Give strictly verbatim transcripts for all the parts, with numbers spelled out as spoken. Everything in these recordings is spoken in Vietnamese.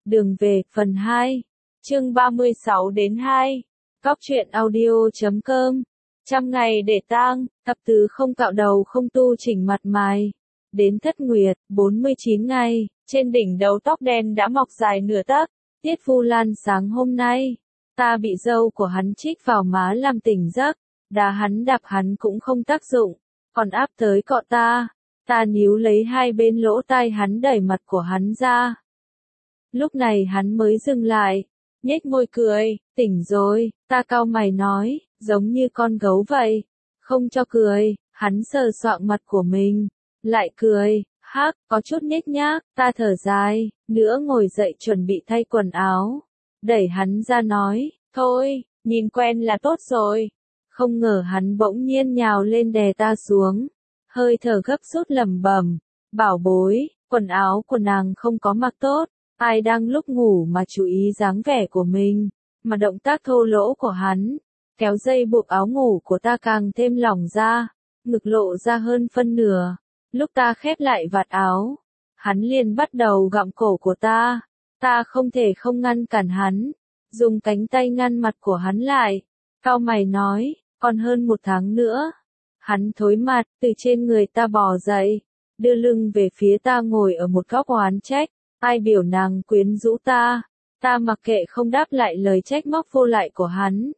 Đường về, phần hai. Chương ba mươi sáu đến hai. Cóc truyện audio chấm com. Trăm ngày để tang, thập tứ không cạo đầu không tu chỉnh mặt mày. Đến thất nguyệt, bốn mươi chín ngày, trên đỉnh đầu tóc đen đã mọc dài nửa tấc. Tiết Vu Lan sáng hôm nay, ta bị dâu của hắn chích vào má làm tỉnh giấc, đá hắn đạp hắn cũng không tác dụng, còn áp tới cọ ta. Ta níu lấy hai bên lỗ tai hắn đẩy mặt của hắn ra. Lúc này hắn mới dừng lại, nhếch môi cười, tỉnh rồi, ta cau mày nói, giống như con gấu vậy. Không cho cười, hắn sờ soạng mặt của mình, lại cười, hắc, có chút nhếch nhác, ta thở dài, nữa ngồi dậy chuẩn bị thay quần áo. Đẩy hắn ra nói, thôi, nhìn quen là tốt rồi. Không ngờ hắn bỗng nhiên nhào lên đè ta xuống, hơi thở gấp rút lẩm bẩm, bảo bối, quần áo của nàng không có mặc tốt. Ai đang lúc ngủ mà chú ý dáng vẻ của mình, mà động tác thô lỗ của hắn, kéo dây buộc áo ngủ của ta càng thêm lỏng ra, ngực lộ ra hơn phân nửa. Lúc ta khép lại vạt áo, hắn liền bắt đầu gặm cổ của ta, ta không thể không ngăn cản hắn, dùng cánh tay ngăn mặt của hắn lại, cau mày nói, còn hơn một tháng nữa. Hắn thối mặt, từ trên người ta bò dậy, đưa lưng về phía ta ngồi ở một góc oán trách. Ai biểu nàng quyến rũ ta, ta mặc kệ không đáp lại lời trách móc vô lại của hắn.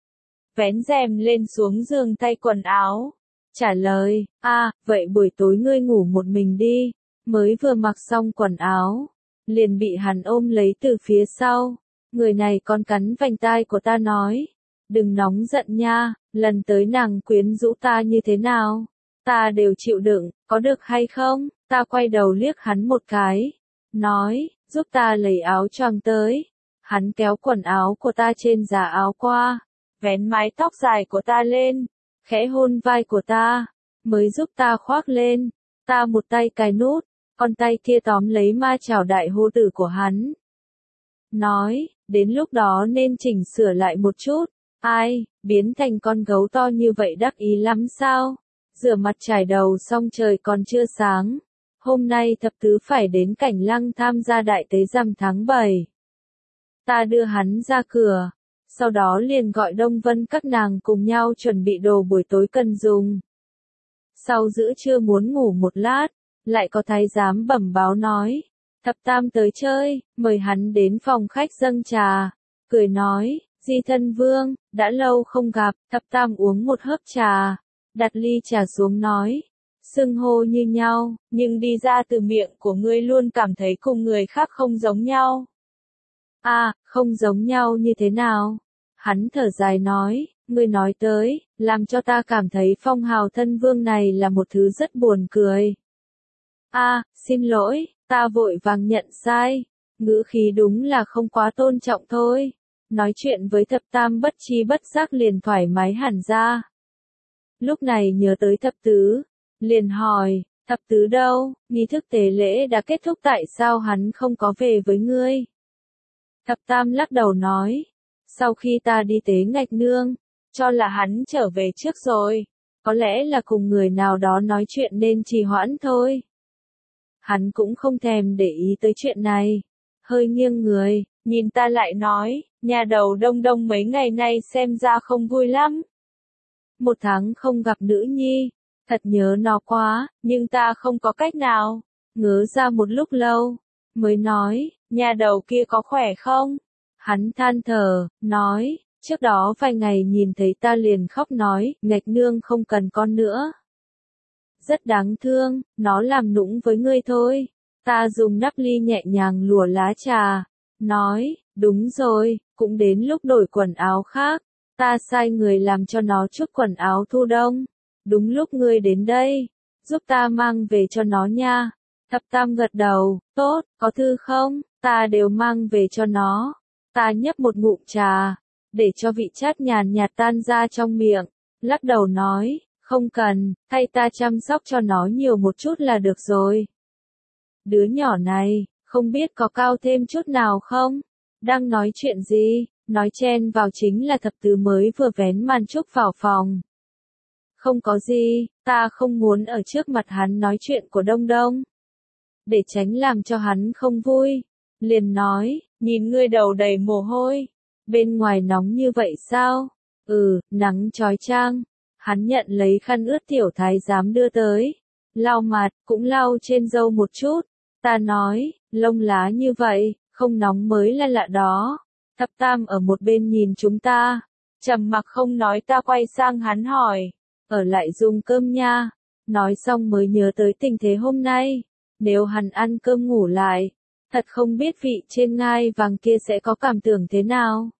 Vén rèm lên xuống giường thay quần áo, trả lời, a, vậy buổi tối ngươi ngủ một mình đi. Mới vừa mặc xong quần áo, liền bị hắn ôm lấy từ phía sau. Người này còn cắn vành tai của ta nói, đừng nóng giận nha, lần tới nàng quyến rũ ta như thế nào, ta đều chịu đựng, có được hay không? Ta quay đầu liếc hắn một cái, nói, giúp ta lấy áo choàng tới. Hắn kéo quần áo của ta trên giá áo qua, vén mái tóc dài của ta lên, khẽ hôn vai của ta, mới giúp ta khoác lên. Ta một tay cài nút, còn tay kia tóm lấy ma chảo đại hô tử của hắn. Nói, đến lúc đó nên chỉnh sửa lại một chút. Ai, biến thành con gấu to như vậy đắc ý lắm sao? Rửa mặt chải đầu xong trời còn chưa sáng. Hôm nay thập tứ phải đến Cảnh Lăng tham gia đại tế rằm tháng bảy. Ta đưa hắn ra cửa, sau đó liền gọi Đông Vân các nàng cùng nhau chuẩn bị đồ buổi tối cần dùng. Sau giữa trưa muốn ngủ một lát, lại có thái giám bẩm báo nói, thập tam tới chơi, mời hắn đến phòng khách dâng trà. Cười nói, Di Thân Vương, đã lâu không gặp. Thập tam uống một hớp trà, đặt ly trà xuống nói, xưng hô như nhau, nhưng đi ra từ miệng của ngươi luôn cảm thấy cùng người khác không giống nhau. À, không giống nhau như thế nào? Hắn thở dài nói, ngươi nói tới, làm cho ta cảm thấy phong hào thân vương này là một thứ rất buồn cười. À, xin lỗi, ta vội vàng nhận sai, ngữ khí đúng là không quá tôn trọng thôi. Nói chuyện với thập tam bất chi bất giác liền thoải mái hẳn ra. Lúc này nhớ tới thập tứ, liền hỏi, thập tứ đâu, nghi thức tế lễ đã kết thúc tại sao hắn không có về với ngươi? Thập tam lắc đầu nói, sau khi ta đi tế ngạch nương, cho là hắn trở về trước rồi, có lẽ là cùng người nào đó nói chuyện nên trì hoãn thôi. Hắn cũng không thèm để ý tới chuyện này, hơi nghiêng người, nhìn ta lại nói, nhà đầu Đông Đông mấy ngày nay xem ra không vui lắm. Một tháng không gặp nữ nhi. Thật nhớ nó quá, nhưng ta không có cách nào. Ngớ ra một lúc lâu, mới nói, nhà đầu kia có khỏe không? Hắn than thở, nói, trước đó vài ngày nhìn thấy ta liền khóc nói, ngạch nương không cần con nữa. Rất đáng thương, nó làm nũng với ngươi thôi. Ta dùng nắp ly nhẹ nhàng lùa lá trà, nói, đúng rồi, cũng đến lúc đổi quần áo khác. Ta sai người làm cho nó chút quần áo thu đông. Đúng lúc ngươi đến đây, giúp ta mang về cho nó nha. Thập tam gật đầu, tốt, có thư không? Ta đều mang về cho nó. Ta nhấp một ngụm trà, để cho vị chát nhàn nhạt tan ra trong miệng. Lắc đầu nói, không cần, thay ta chăm sóc cho nó nhiều một chút là được rồi. Đứa nhỏ này, không biết có cao thêm chút nào không? Đang nói chuyện gì? Nói chen vào chính là thập tứ mới vừa vén màn trúc vào phòng. Không có gì, ta không muốn ở trước mặt hắn nói chuyện của Đông Đông. Để tránh làm cho hắn không vui, liền nói, nhìn ngươi đầu đầy mồ hôi, bên ngoài nóng như vậy sao? Ừ, nắng chói chang. Hắn nhận lấy khăn ướt tiểu thái giám đưa tới, lau mặt, cũng lau trên râu một chút. Ta nói, lông lá như vậy, không nóng mới là lạ đó. Thập Tam ở một bên nhìn chúng ta, trầm mặc không nói. Ta quay sang hắn hỏi, ở lại dùng cơm nha. Nói xong mới nhớ tới tình thế hôm nay, nếu hắn ăn cơm ngủ lại, thật không biết vị trên ngai vàng kia sẽ có cảm tưởng thế nào.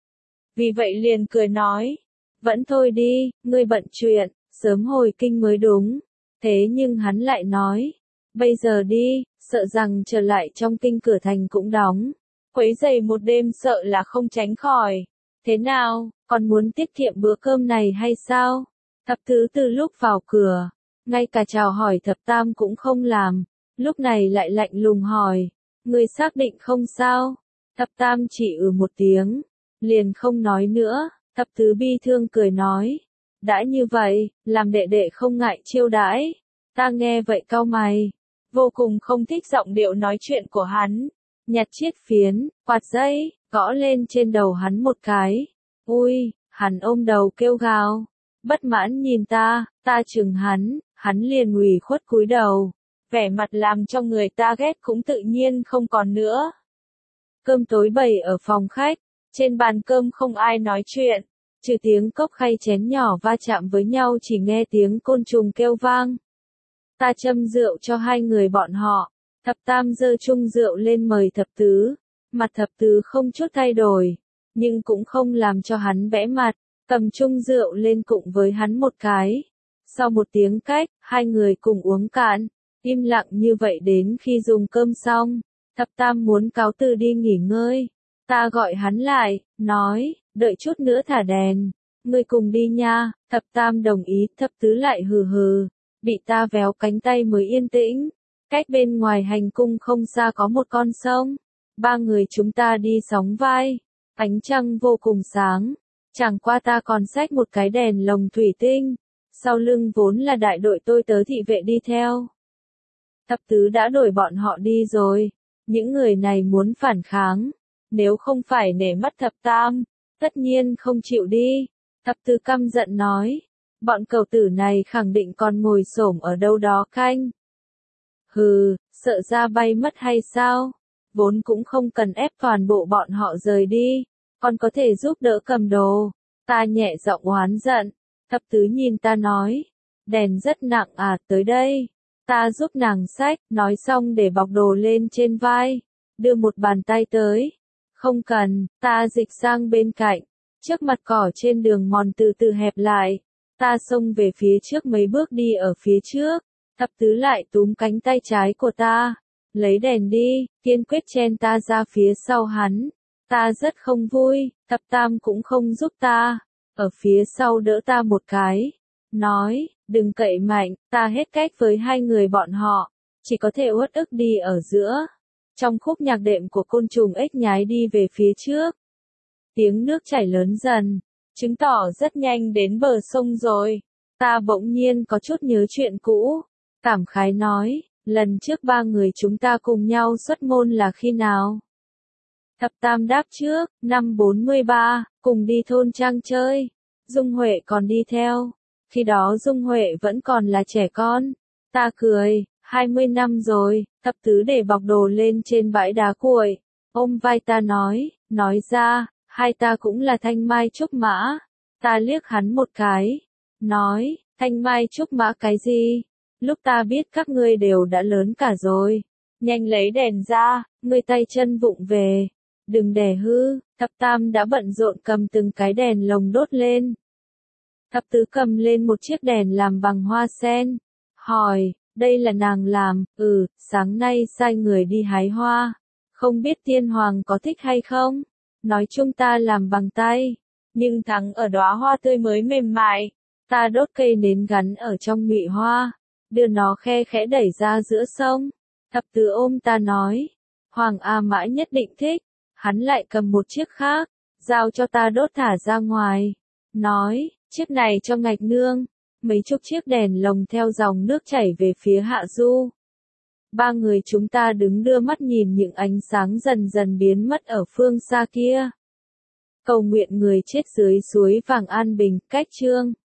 Vì vậy liền cười nói, vẫn thôi đi, ngươi bận chuyện, sớm hồi kinh mới đúng. Thế nhưng hắn lại nói, bây giờ đi, sợ rằng trở lại trong kinh cửa thành cũng đóng. Quấy rầy một đêm sợ là không tránh khỏi. Thế nào, còn muốn tiết kiệm bữa cơm này hay sao? Thập Tứ từ lúc vào cửa, ngay cả chào hỏi Thập Tam cũng không làm. Lúc này lại lạnh lùng hỏi, ngươi xác định không sao? Thập Tam chỉ ừ một tiếng, liền không nói nữa. Thập Tứ bi thương cười nói, đã như vậy, làm đệ đệ không ngại chiêu đãi. Ta nghe vậy cau mày, vô cùng không thích giọng điệu nói chuyện của hắn. Nhặt chiếc phiến, quạt dây, gõ lên trên đầu hắn một cái. Ui, hắn ôm đầu kêu gào, bất mãn nhìn ta. Ta chừng hắn, hắn liền ủy khuất cúi đầu, vẻ mặt làm cho người ta ghét cũng tự nhiên không còn nữa. Cơm tối bày ở phòng khách, trên bàn cơm không ai nói chuyện, trừ tiếng cốc khay chén nhỏ va chạm với nhau, chỉ nghe tiếng côn trùng kêu vang. Ta châm rượu cho hai người bọn họ, Thập Tam giơ chung rượu lên mời Thập Tứ. Mặt Thập Tứ không chút thay đổi, nhưng cũng không làm cho hắn bẽ mặt, cầm chung rượu lên cụng với hắn một cái. Sau một tiếng cách, hai người cùng uống cạn, im lặng như vậy đến khi dùng cơm xong. Thập Tam muốn cáo từ đi nghỉ ngơi. Ta gọi hắn lại, nói, đợi chút nữa thả đèn, ngươi cùng đi nha. Thập Tam đồng ý. Thập Tứ lại hừ hừ, bị ta véo cánh tay mới yên tĩnh. Cách bên ngoài hành cung không xa có một con sông. Ba người chúng ta đi sóng vai, ánh trăng vô cùng sáng. Chẳng qua ta còn xách một cái đèn lồng thủy tinh, sau lưng vốn là đại đội tôi tớ thị vệ đi theo. Thập Tứ đã đuổi bọn họ đi rồi, những người này muốn phản kháng, nếu không phải nể mắt Thập Tam, tất nhiên không chịu đi. Thập Tứ căm giận nói, bọn cẩu tử này khẳng định còn ngồi xổm ở đâu đó canh. Hừ, sợ ra bay mất hay sao? Vốn cũng không cần ép toàn bộ bọn họ rời đi, còn có thể giúp đỡ cầm đồ. Ta nhẹ giọng oán giận. Thập Tứ nhìn ta nói, đèn rất nặng à, tới đây. Ta giúp nàng xách, nói xong để bọc đồ lên trên vai, đưa một bàn tay tới. Không cần, ta dịch sang bên cạnh, trước mặt cỏ trên đường mòn từ từ hẹp lại. Ta xông về phía trước mấy bước đi ở phía trước. Thập Tứ lại túm cánh tay trái của ta, lấy đèn đi, kiên quyết chen ta ra phía sau hắn. Ta rất không vui, Thập Tam cũng không giúp ta, ở phía sau đỡ ta một cái, nói, đừng cậy mạnh. Ta hết cách với hai người bọn họ, chỉ có thể uất ức đi ở giữa. Trong khúc nhạc đệm của côn trùng ếch nhái đi về phía trước. Tiếng nước chảy lớn dần, chứng tỏ rất nhanh đến bờ sông rồi. Ta bỗng nhiên có chút nhớ chuyện cũ, cảm khái nói, lần trước ba người chúng ta cùng nhau xuất môn là khi nào? Thập Tam đáp trước, năm bốn mươi ba, cùng đi thôn trang chơi. Dung Huệ còn đi theo. Khi đó Dung Huệ vẫn còn là trẻ con. Ta cười, hai mươi năm rồi. Thập Tứ để bọc đồ lên trên bãi đá cuội, ôm vai ta nói, nói ra, hai ta cũng là thanh mai trúc mã. Ta liếc hắn một cái, nói, thanh mai trúc mã cái gì? Lúc ta biết các ngươi đều đã lớn cả rồi. Nhanh lấy đèn ra, ngươi tay chân vụng về. Đừng để hư. Thập Tam đã bận rộn cầm từng cái đèn lồng đốt lên. Thập Tứ cầm lên một chiếc đèn làm bằng hoa sen. Hỏi, đây là nàng làm? Ừ, sáng nay sai người đi hái hoa. Không biết tiên hoàng có thích hay không? Nói chung ta làm bằng tay, nhưng thắng ở đóa hoa tươi mới mềm mại. Ta đốt cây nến gắn ở trong nhụy hoa, đưa nó khe khẽ đẩy ra giữa sông. Thập Tứ ôm ta nói, Hoàng A Mã nhất định thích. Hắn lại cầm một chiếc khác, giao cho ta đốt thả ra ngoài. Nói, chiếc này cho Ngạch Nương. Mấy chục chiếc đèn lồng theo dòng nước chảy về phía hạ du. Ba người chúng ta đứng đưa mắt nhìn những ánh sáng dần dần biến mất ở phương xa kia. Cầu nguyện người chết dưới suối vàng an bình, cách chương